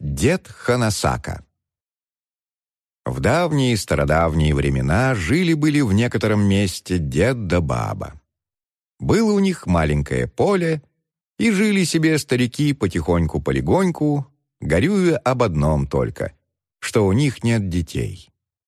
Дед Ханасака. В давние стародавние времена жили-были в некотором месте дед да баба. Было у них маленькое поле, и жили себе старики потихоньку-полегоньку, горюя об одном только, что у них нет детей.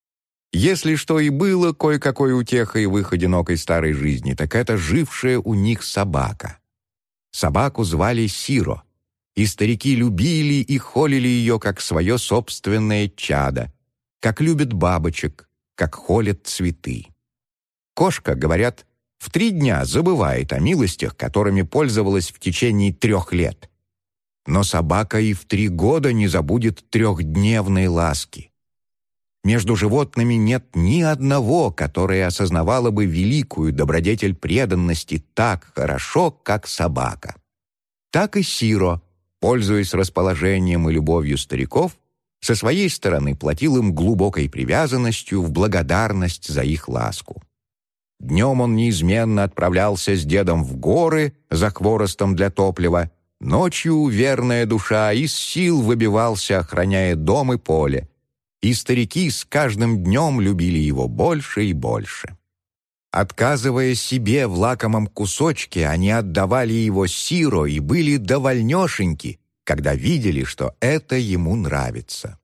Если что и было кое-какой утехой в их одинокой старой жизни, так это жившая у них собака. Собаку звали Сиро, и старики любили и холили ее как свое собственное чадо, как любят бабочек, как холят цветы. Кошка, говорят, в 3 дня забывает о милостях, которыми пользовалась в течение 3 лет. Но собака и в 3 года не забудет 3-дневной ласки. Между животными нет ни одного, которое осознавало бы великую добродетель преданности так хорошо, как собака. Так и Сиро, пользуясь расположением и любовью стариков, со своей стороны платил им глубокой привязанностью в благодарность за их ласку. Днем он неизменно отправлялся с дедом в горы за хворостом для топлива, ночью верная душа из сил выбивался, охраняя дом и поле, и старики с каждым днем любили его больше и больше. Отказывая себе в лакомом кусочке, они отдавали его Сиро и были довольнёшеньки, когда видели, что это ему нравится.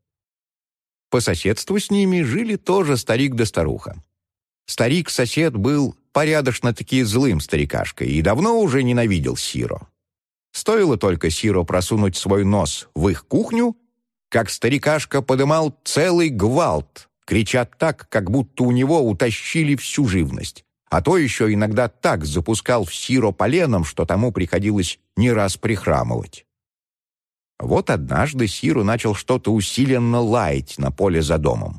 По соседству с ними жили тоже старик да старуха. Старик-сосед был порядочно-таки злым старикашкой и давно уже ненавидел Сиро. Стоило только Сиро просунуть свой нос в их кухню, как старикашка подымал целый гвалт, крича так, как будто у него утащили всю живность, а то еще иногда так запускал в Сиро поленом, что тому приходилось не раз прихрамывать. Вот однажды Сиро начал что-то усиленно лаять на поле за домом.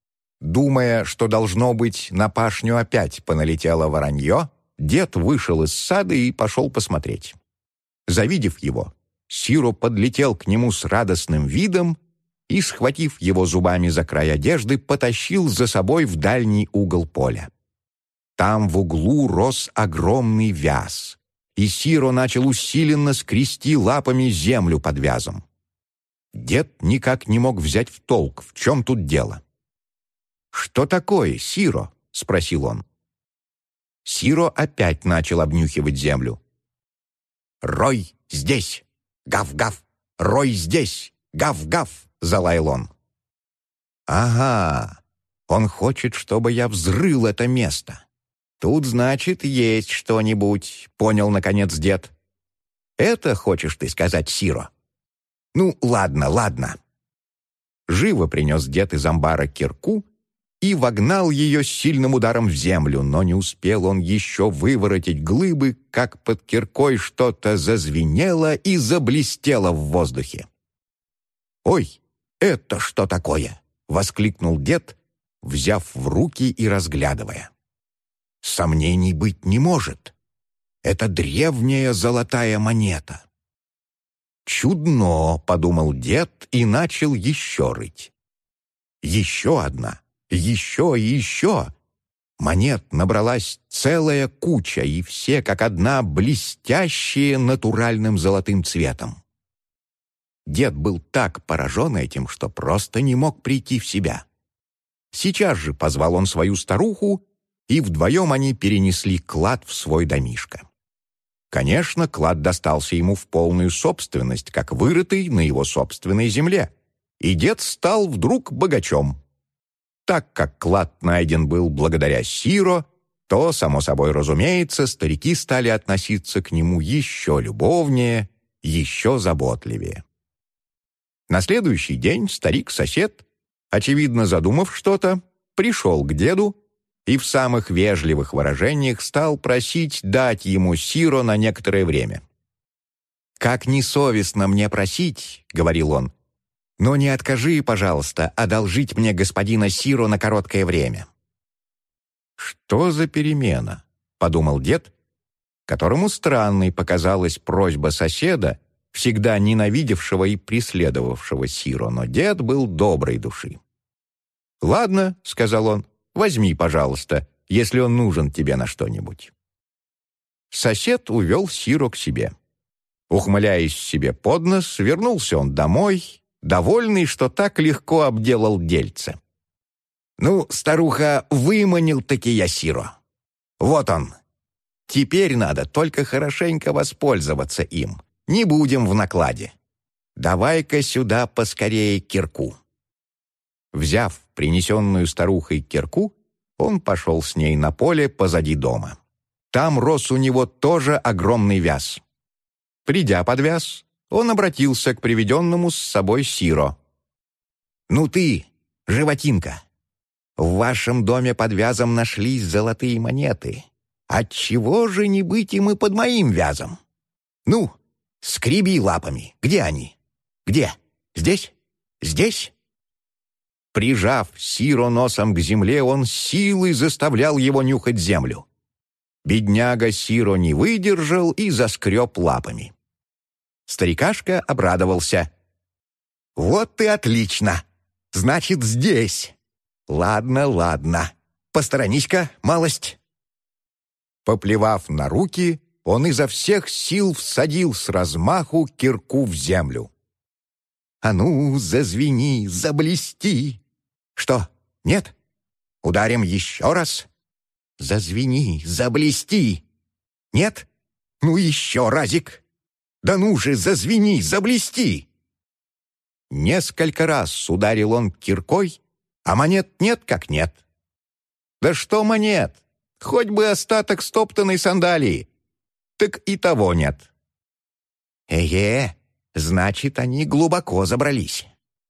Думая, что, должно быть, на пашню опять поналетело воронье, дед вышел из сада и пошел посмотреть. Завидев его, Сиро подлетел к нему с радостным видом и, схватив его зубами за край одежды, потащил за собой в дальний угол поля. Там в углу рос огромный вяз, и Сиро начал усиленно скрести лапами землю под вязом. Дед никак не мог взять в толк, в чем тут дело. «Что такое, Сиро?» — спросил он. Сиро опять начал обнюхивать землю. «Рой здесь! Гав-гав! Рой здесь! Гав-гав!» — залаял он. «Ага, он хочет, чтобы я взрыл это место. Тут, значит, есть что-нибудь», — понял, наконец, дед. «Это хочешь ты сказать, Сиро? Ну, ладно, ладно». Живо принес дед из амбара кирку и вогнал ее сильным ударом в землю, но не успел он еще выворотить глыбы, как под киркой что-то зазвенело и заблестело в воздухе. «Ой, это что такое?» — воскликнул дед, взяв в руки и разглядывая. «Сомнений быть не может. Это древняя золотая монета». «Чудно», — подумал дед и начал еще рыть. Еще одна. Еще и еще. Монет набралась целая куча, и все как одна блестящие натуральным золотым цветом. Дед был так поражен этим, что просто не мог прийти в себя. Сейчас же позвал он свою старуху, и вдвоем они перенесли клад в свой домишко. Конечно, клад достался ему в полную собственность, как вырытый на его собственной земле, и дед стал вдруг богачом. Так как клад найден был благодаря Сиро, то, само собой разумеется, старики стали относиться к нему еще любовнее, еще заботливее. На следующий день старик-сосед, очевидно задумав что-то, пришел к деду и в самых вежливых выражениях стал просить дать ему Сиро на некоторое время. «Как несовестно мне просить, — говорил он, — но не откажи, пожалуйста, одолжить мне господина Сиро на короткое время». «Что за перемена?» — подумал дед, которому странной показалась просьба соседа, всегда ненавидевшего и преследовавшего Сиро, но дед был доброй души. «Ладно, — сказал он, — возьми, пожалуйста, если он нужен тебе на что-нибудь». Сосед увел Сиро к себе. Ухмыляясь себе под нос, вернулся он домой довольный, что так легко обделал дельце. «Ну, старуха, выманил-таки я Сиро. Вот он. Теперь надо только хорошенько воспользоваться им. Не будем в накладе. Давай-ка сюда поскорее кирку». Взяв принесенную старухой кирку, он пошел с ней на поле позади дома. Там рос у него тоже огромный вяз. Придя под вяз, он обратился к приведенному с собой Сиро. «Ну ты, животинка, в вашем доме под вязом нашлись золотые монеты. Отчего же не быть им и под моим вязом? Ну, скреби лапами. Где они? Где? Здесь? Здесь?» Прижав Сиро носом к земле, он силой заставлял его нюхать землю. Бедняга Сиро не выдержал и заскреб лапами. Старикашка обрадовался. «Вот и отлично! Значит, здесь! Ладно, ладно. Посторонись-ка, малость!» Поплевав на руки, он изо всех сил всадил с размаху кирку в землю. «А ну, зазвени, заблести!» «Что, нет? Ударим еще раз?» «Зазвени, заблести!» «Нет? Ну еще разик!» «Да ну же, зазвени, заблести!» Несколько раз ударил он киркой, а монет нет как нет. «Да что монет? Хоть бы остаток стоптанной сандалии. Так и того нет». «Эге, значит, они глубоко забрались».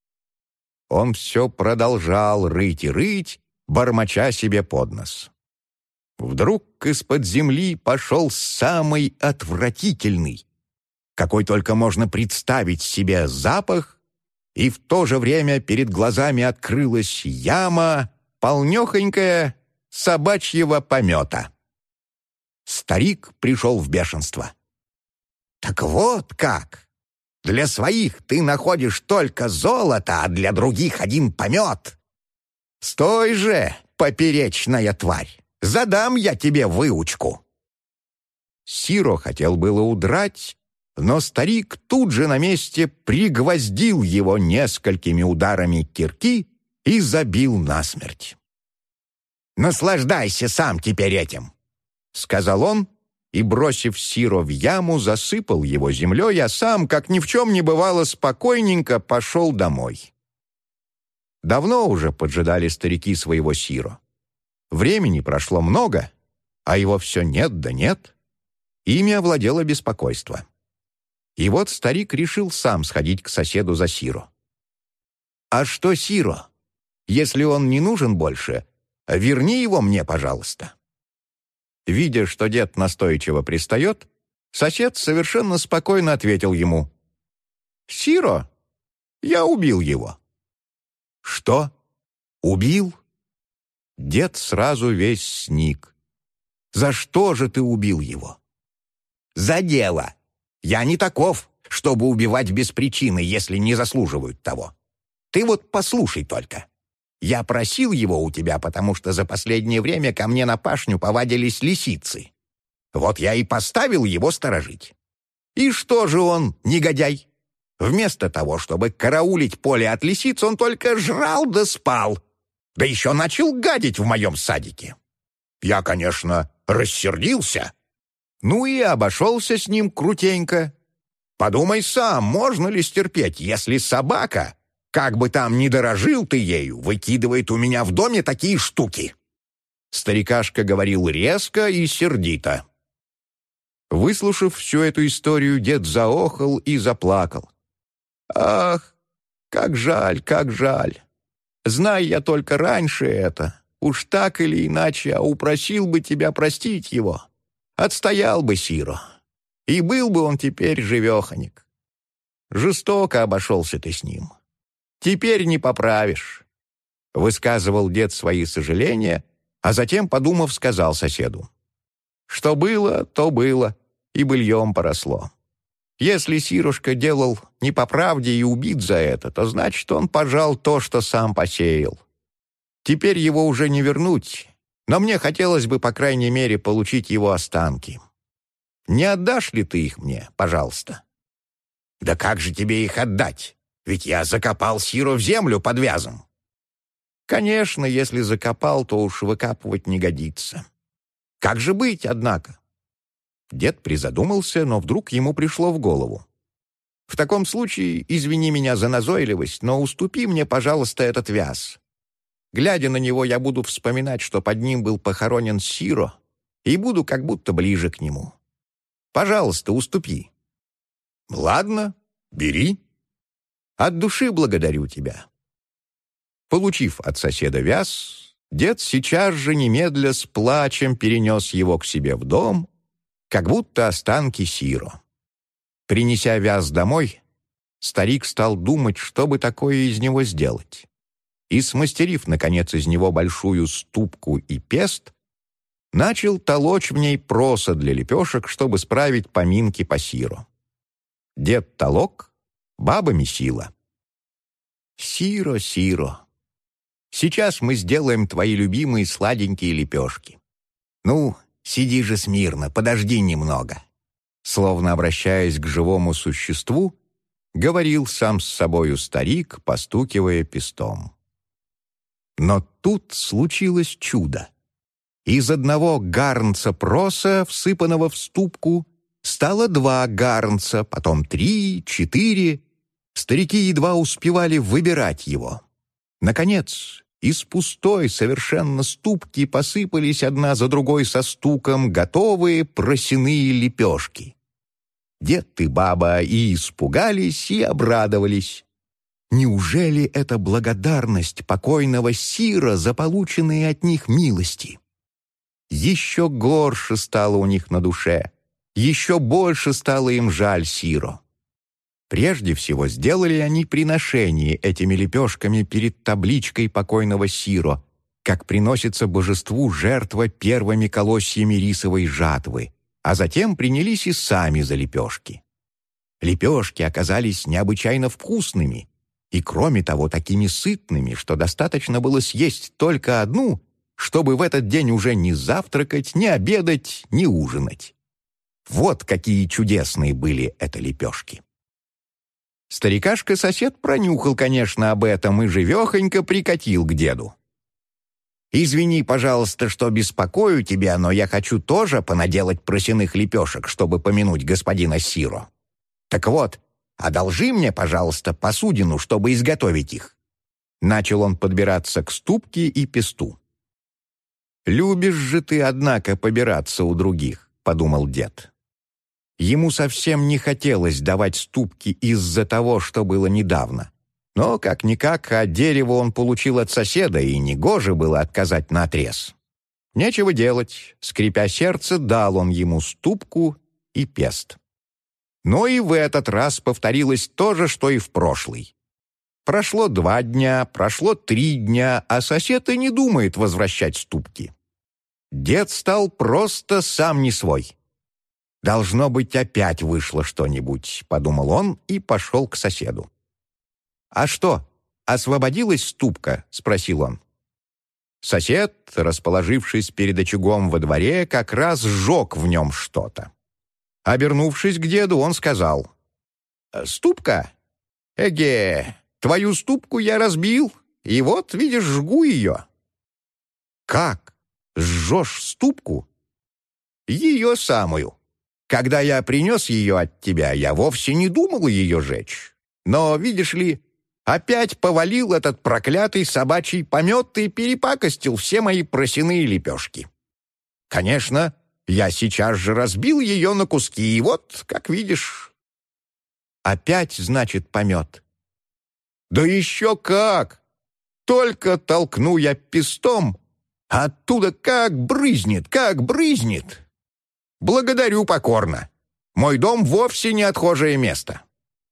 Он все продолжал рыть и рыть, бормоча себе под нос. Вдруг из-под земли пошел самый отвратительный, какой только можно представить себе запах, и в то же время перед глазами открылась яма, полнехонькая, собачьего помета. Старик пришел в бешенство. «Так вот как! Для своих ты находишь только золото, а для других один помет! Стой же, поперечная тварь! Задам я тебе выучку!» Сиро хотел было удрать, но старик тут же на месте пригвоздил его несколькими ударами кирки и забил насмерть. «Наслаждайся сам теперь этим!» — сказал он, и, бросив Сиро в яму, засыпал его землей, а сам, как ни в чем не бывало, спокойненько пошел домой. Давно уже поджидали старики своего Сиро. Времени прошло много, а его все нет да нет. Ими овладело беспокойство. И вот старик решил сам сходить к соседу за Сиро. «А что Сиро? Если он не нужен больше, верни его мне, пожалуйста». Видя, что дед настойчиво пристает, сосед совершенно спокойно ответил ему: «Сиро, я убил его». «Что? Убил?» Дед сразу весь сник. «За что же ты убил его?» «За дело. Я не таков, чтобы убивать без причины, если не заслуживают того. Ты вот послушай только. Я просил его у тебя, потому что за последнее время ко мне на пашню повадились лисицы. Вот я и поставил его сторожить. И что же он, негодяй? Вместо того, чтобы караулить поле от лисиц, он только жрал да спал. Да еще начал гадить в моем садике. Я, конечно, рассердился. Ну и обошелся с ним крутенько. Подумай сам, можно ли стерпеть, если собака, как бы там ни дорожил ты ею, выкидывает у меня в доме такие штуки?» Старикашка говорил резко и сердито. Выслушав всю эту историю, дед заохал и заплакал. «Ах, как жаль, как жаль! Знай я только раньше это, уж так или иначе, а упросил бы тебя простить его. Отстоял бы Сиро, и был бы он теперь живеханик. Жестоко обошелся ты с ним. Теперь не поправишь», — высказывал дед свои сожаления, а затем, подумав, сказал соседу: «Что было, то было, и быльем поросло. Если Сирушка делал не по правде и убит за это, то значит, он пожал то, что сам посеял. Теперь его уже не вернуть, но мне хотелось бы, по крайней мере, получить его останки. Не отдашь ли ты их мне, пожалуйста?» «Да как же тебе их отдать? Ведь я закопал Сиро в землю под вязом». «Конечно, если закопал, то уж выкапывать не годится. Как же быть, однако?» Дед призадумался, но вдруг ему пришло в голову. «В таком случае, извини меня за назойливость, но уступи мне, пожалуйста, этот вяз. Глядя на него, я буду вспоминать, что под ним был похоронен Сиро, и буду как будто ближе к нему. Пожалуйста, уступи». «Ладно, бери. От души благодарю тебя». Получив от соседа вяз, дед сейчас же немедля с плачем перенес его к себе в дом, как будто останки Сиро. Принеся вяз домой, старик стал думать, что бы такое из него сделать. И, смастерив, наконец, из него большую ступку и пест, начал толочь в ней проса для лепешек, чтобы справить поминки по Сиро. Дед толок, баба месила. «Сиро, Сиро, сейчас мы сделаем твои любимые сладенькие лепешки. Ну, сиди же смирно, подожди немного». Словно обращаясь к живому существу, говорил сам с собою старик, постукивая пестом. Но тут случилось чудо. Из одного гарнца проса, всыпанного в ступку, стало 2 гарнца, потом 3, 4. Старики едва успевали выбирать его. Наконец, из пустой совершенно ступки посыпались одна за другой со стуком готовые просяные лепешки. Дед и баба и испугались, и обрадовались. Неужели это благодарность покойного Сиро за полученные от них милости? Еще горше стало у них на душе, еще больше стало им жаль Сиро. Прежде всего сделали они приношение этими лепешками перед табличкой покойного Сиро, как приносится божеству жертва первыми колосьями рисовой жатвы, а затем принялись и сами за лепешки. Лепешки оказались необычайно вкусными и, кроме того, такими сытными, что достаточно было съесть только одну, чтобы в этот день уже не завтракать, не обедать, не ужинать. Вот какие чудесные были это лепешки. Старикашка-сосед пронюхал, конечно, об этом и живехонько прикатил к деду. «Извини, пожалуйста, что беспокою тебя, но я хочу тоже понаделать просяных лепешек, чтобы помянуть господина Сиро. Так вот, одолжи мне, пожалуйста, посудину, чтобы изготовить их». Начал он подбираться к ступке и песту. «Любишь же ты, однако, побираться у других», — подумал дед. Ему совсем не хотелось давать ступки из-за того, что было недавно. Но, как-никак, от дерева он получил от соседа, и негоже было отказать наотрез. Нечего делать, скрипя сердце, дал он ему ступку и пест. Но и в этот раз повторилось то же, что и в прошлый. Прошло 2 дня, прошло 3 дня, а сосед и не думает возвращать ступки. Дед стал просто сам не свой. «Должно быть, опять вышло что-нибудь», — подумал он и пошел к соседу. «А что, освободилась ступка?» — спросил он. Сосед, расположившись перед очагом во дворе, как раз сжег в нем что-то. Обернувшись к деду, он сказал: «Ступка? Эге, твою ступку я разбил, и вот, видишь, жгу ее». «Как? Сжешь ступку?» «Ее самую. Когда я принес ее от тебя, я вовсе не думал ее жечь. Но, видишь ли, опять повалил этот проклятый собачий помет и перепакостил все мои просяные лепешки. Конечно, я сейчас же разбил ее на куски, и вот, как видишь». «Опять, значит, помет?» «Да еще как! Только толкну я пестом, а оттуда как брызнет, как брызнет! Благодарю покорно. Мой дом вовсе не отхожее место».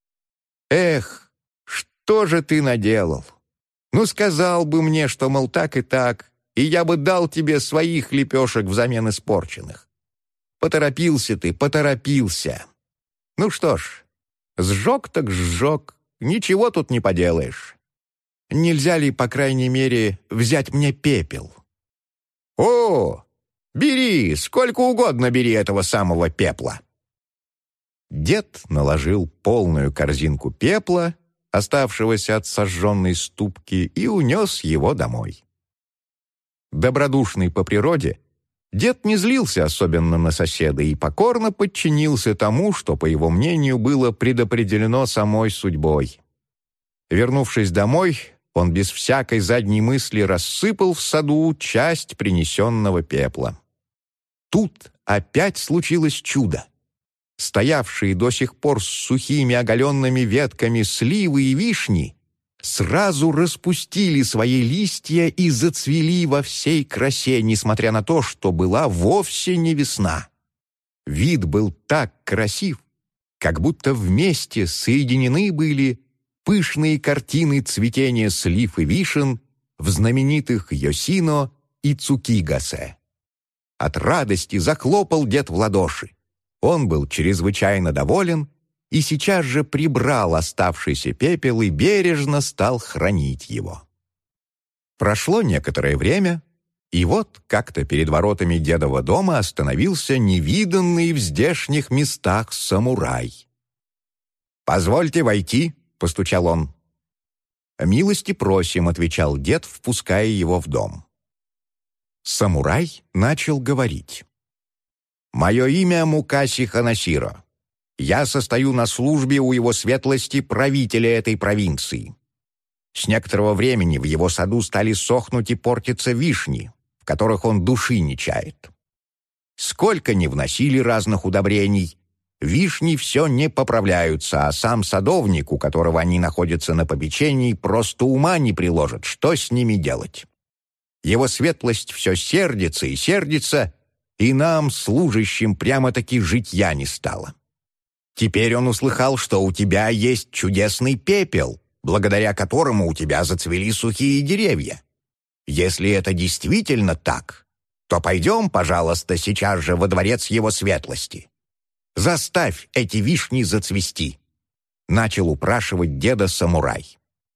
«Эх, что же ты наделал? Ну, сказал бы мне, что, мол, так и так, и я бы дал тебе своих лепешек взамен испорченных. Поторопился ты, поторопился. Ну что ж, сжег так сжег, ничего тут не поделаешь. Нельзя ли, по крайней мере, взять мне пепел?» «О, бери, сколько угодно бери этого самого пепла». Дед наложил полную корзинку пепла оставшегося от сожженной ступки, и унес его домой. Добродушный по природе, дед не злился особенно на соседа и покорно подчинился тому, что, по его мнению, было предопределено самой судьбой. Вернувшись домой, он без всякой задней мысли рассыпал в саду часть принесенного пепла. Тут опять случилось чудо. Стоявшие до сих пор с сухими оголенными ветками сливы и вишни сразу распустили свои листья и зацвели во всей красе, несмотря на то, что была вовсе не весна. Вид был так красив, как будто вместе соединены были пышные картины цветения слив и вишен в знаменитых Йосино и Цукигасе. От радости захлопал дед в ладоши. Он был чрезвычайно доволен и сейчас же прибрал оставшийся пепел и бережно стал хранить его. Прошло некоторое время, и вот как-то перед воротами дедова дома остановился невиданный в здешних местах самурай. «Позвольте войти», — постучал он. «Милости просим», — отвечал дед, впуская его в дом. Самурай начал говорить. «Мое имя Мукаси Ханасиро. Я состою на службе у его светлости правителя этой провинции. С некоторого времени в его саду стали сохнуть и портиться вишни, в которых он души не чает. Сколько ни вносили разных удобрений, вишни все не поправляются, а сам садовник, у которого они находятся на попечении, просто ума не приложит, что с ними делать. Его светлость все сердится и сердится, и нам, служащим, прямо-таки житья не стало. Теперь он услыхал, что у тебя есть чудесный пепел, благодаря которому у тебя зацвели сухие деревья. Если это действительно так, то пойдем, пожалуйста, сейчас же во дворец его светлости. Заставь эти вишни зацвести», — начал упрашивать деда самурай.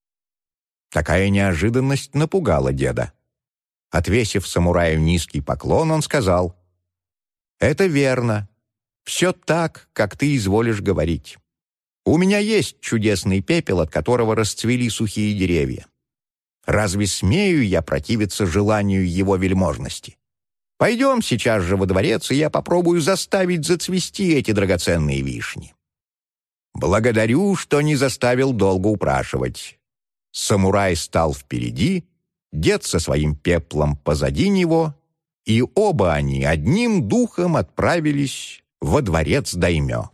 Такая неожиданность напугала деда. Отвесив самураю низкий поклон, он сказал: «Это верно. Все так, как ты изволишь говорить. У меня есть чудесный пепел, от которого расцвели сухие деревья. Разве смею я противиться желанию его вельможности? Пойдем сейчас же во дворец, и я попробую заставить зацвести эти драгоценные вишни». «Благодарю, что не заставил долго упрашивать». Самурай стал впереди, дед со своим пеплом позади него, и оба они одним духом отправились во дворец даймё.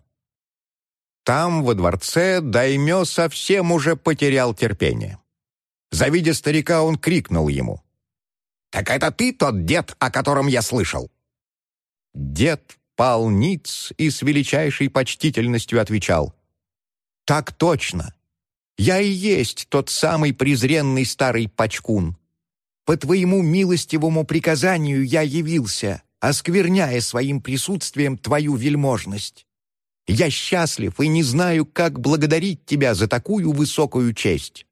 Там, во дворце, даймё совсем уже потерял терпение. Завидя старика, он крикнул ему: «Так это ты тот дед, о котором я слышал?» Дед пал ниц и с величайшей почтительностью отвечал: «Так точно. Я и есть тот самый презренный старый пачкун. По твоему милостивому приказанию я явился, оскверняя своим присутствием твою вельможность. Я счастлив и не знаю, как благодарить тебя за такую высокую честь».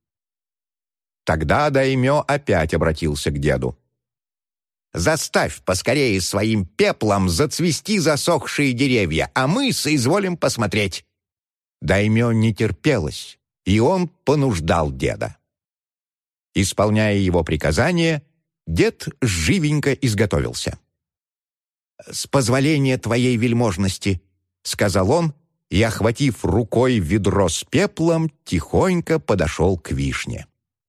Тогда даймё опять обратился к деду: «Заставь поскорее своим пеплом зацвести засохшие деревья, а мы соизволим посмотреть». Даймё не терпелось, и он понуждал деда. Исполняя его приказание, дед живенько изготовился. «С позволения твоей вельможности», — сказал он, и, охватив рукой ведро с пеплом, тихонько подошел к вишне.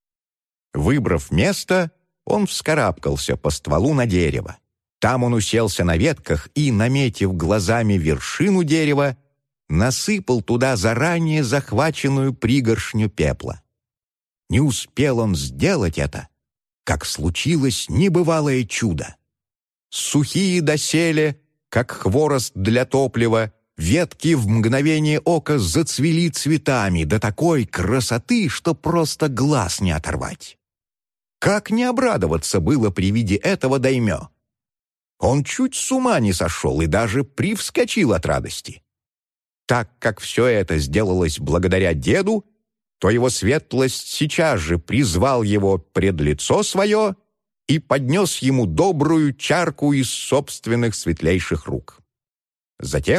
Выбрав место, он вскарабкался по стволу на дерево. Там он уселся на ветках и, наметив глазами вершину дерева, насыпал туда заранее захваченную пригоршню пепла. Не успел он сделать это, как случилось небывалое чудо. Сухие доселе, как хворост для топлива, ветки в мгновение ока зацвели цветами до такой красоты, что просто глаз не оторвать. Как не обрадоваться было при виде этого даймё? Он чуть с ума не сошел и даже привскочил от радости. Так как все это сделалось благодаря деду, то его светлость сейчас же призвал его пред лицо свое и поднес ему добрую чарку из собственных светлейших рук. Затем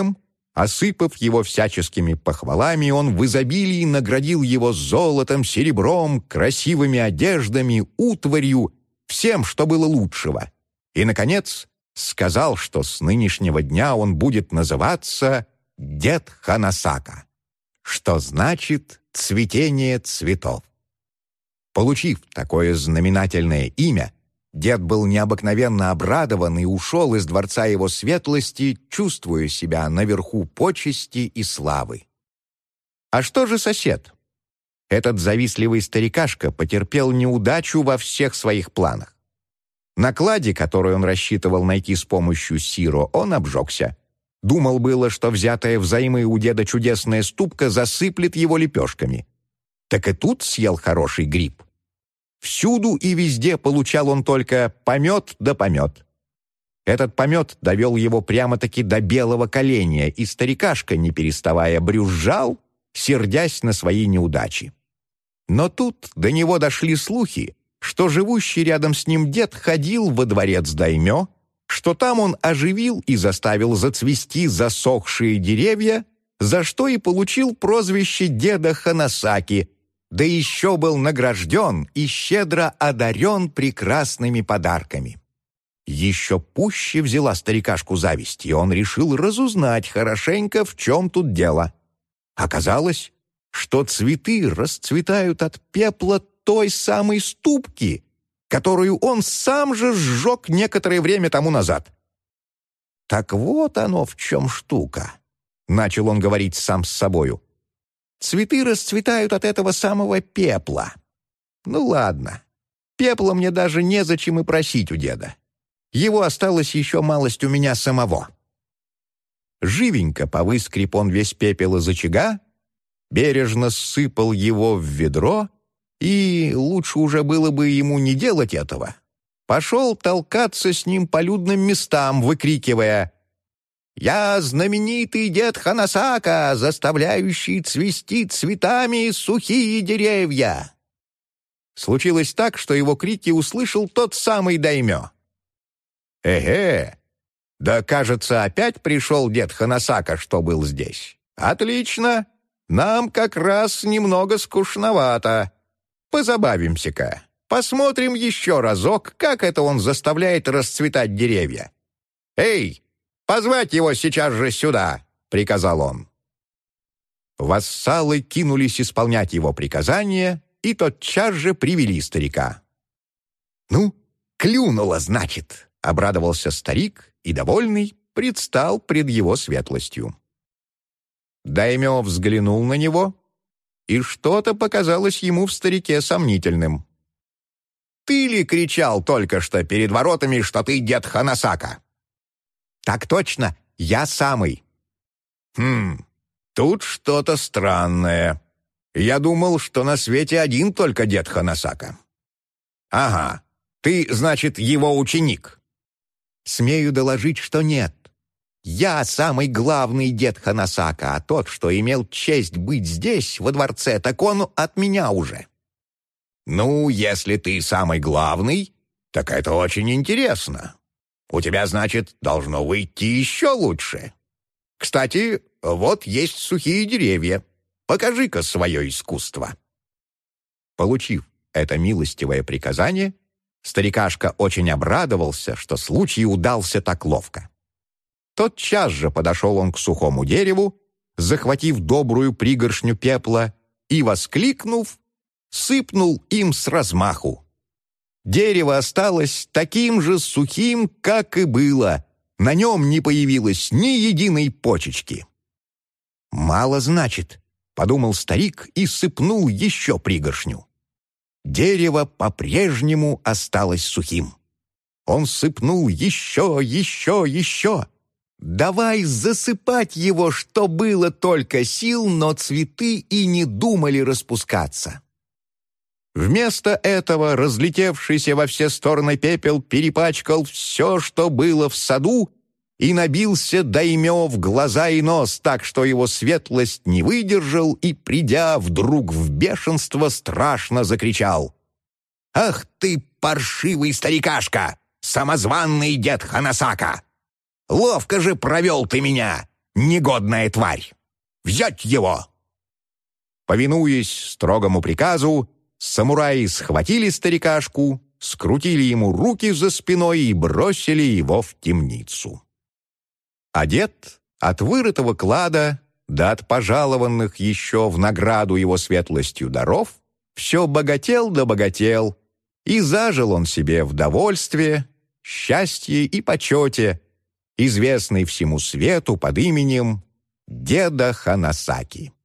Осыпав его всяческими похвалами, он в изобилии наградил его золотом, серебром, красивыми одеждами, утварью, всем, что было лучшего. И, наконец, сказал, что с нынешнего дня он будет называться Дед Ханасака, что значит «цветение цветов». Получив такое знаменательное имя, дед был необыкновенно обрадован и ушел из дворца его светлости, чувствуя себя наверху почести и славы. А что же сосед? Этот завистливый старикашка потерпел неудачу во всех своих планах. На кладе, который он рассчитывал найти с помощью сиро, он обжегся. Думал было, что взятая взаймы у деда чудесная ступка засыплет его лепешками. Так и тут съел хороший гриб. Всюду и везде получал он только помет да помет. Этот помет довел его прямо-таки до белого коленя, и старикашка, не переставая, брюзжал, сердясь на свои неудачи. Но тут до него дошли слухи, что живущий рядом с ним дед ходил во дворец даймё, что там он оживил и заставил зацвести засохшие деревья, за что и получил прозвище деда Ханасаки, да еще был награжден и щедро одарен прекрасными подарками. Еще пуще взяла старикашку зависть, и он решил разузнать хорошенько, в чем тут дело. Оказалось, что цветы расцветают от пепла той самой ступки, которую он сам же сжег некоторое время тому назад. «Так вот оно в чем штука», — начал он говорить сам с собою. «Цветы расцветают от этого самого пепла. Ну ладно, пепла мне даже незачем и просить у деда. Его осталось еще малость у меня самого». Живенько повыскреб он весь пепел из очага, бережно сыпал его в ведро, и лучше уже было бы ему не делать этого. Пошел толкаться с ним по людным местам, выкрикивая: «Я знаменитый дед Ханасака, заставляющий цвести цветами сухие деревья!» Случилось так, что его крики услышал тот самый даймё. «Эге! Да, кажется, опять пришел дед Ханасака, что был здесь. Отлично! Нам как раз немного скучновато. Позабавимся-ка. Посмотрим еще разок, как это он заставляет расцветать деревья. Эй, позвать его сейчас же сюда!» — приказал он. Вассалы кинулись исполнять его приказания и тотчас же привели старика. «Ну, клюнуло, значит!» — обрадовался старик и, довольный, предстал пред его светлостью. Даймё взглянул на него, и что-то показалось ему в старике сомнительным. «Ты ли кричал только что перед воротами, что ты дед Ханасака?» «Так точно, я самый». Тут что-то странное. Я думал, что на свете один только дед Ханасака». «Ага, ты, значит, его ученик?» «Смею доложить, что нет. Я самый главный дед Ханасака, а тот, что имел честь быть здесь, во дворце, так он от меня уже». «Ну, если ты самый главный, так это очень интересно. У тебя, значит, должно выйти еще лучше. Кстати, вот есть сухие деревья. Покажи-ка свое искусство». Получив это милостивое приказание, старикашка очень обрадовался, что случай удался так ловко. Тотчас же подошел он к сухому дереву, захватив добрую пригоршню пепла и, воскликнув, сыпнул им с размаху. Дерево осталось таким же сухим, как и было. На нем не появилось ни единой почечки. «Мало, значит», — подумал старик и сыпнул еще пригоршню. Дерево по-прежнему осталось сухим. Он сыпнул еще. Давай засыпать его, что было только сил, но цветы и не думали распускаться. Вместо этого разлетевшийся во все стороны пепел перепачкал все, что было в саду, и набился даймё в глаза и нос, так что его светлость не выдержал и, придя вдруг в бешенство, страшно закричал: «Ах ты, паршивый старикашка, самозванный дед Ханасака! Ловко же провел ты меня! негодная тварь! Взять его!» Повинуясь строгому приказу, самураи схватили старикашку, скрутили ему руки за спиной и бросили его в темницу. А дед от вырытого клада да от пожалованных еще в награду его светлостью даров все богател да богател, и зажил он себе в довольстве, счастье и почете, известный всему свету под именем деда Ханасаки.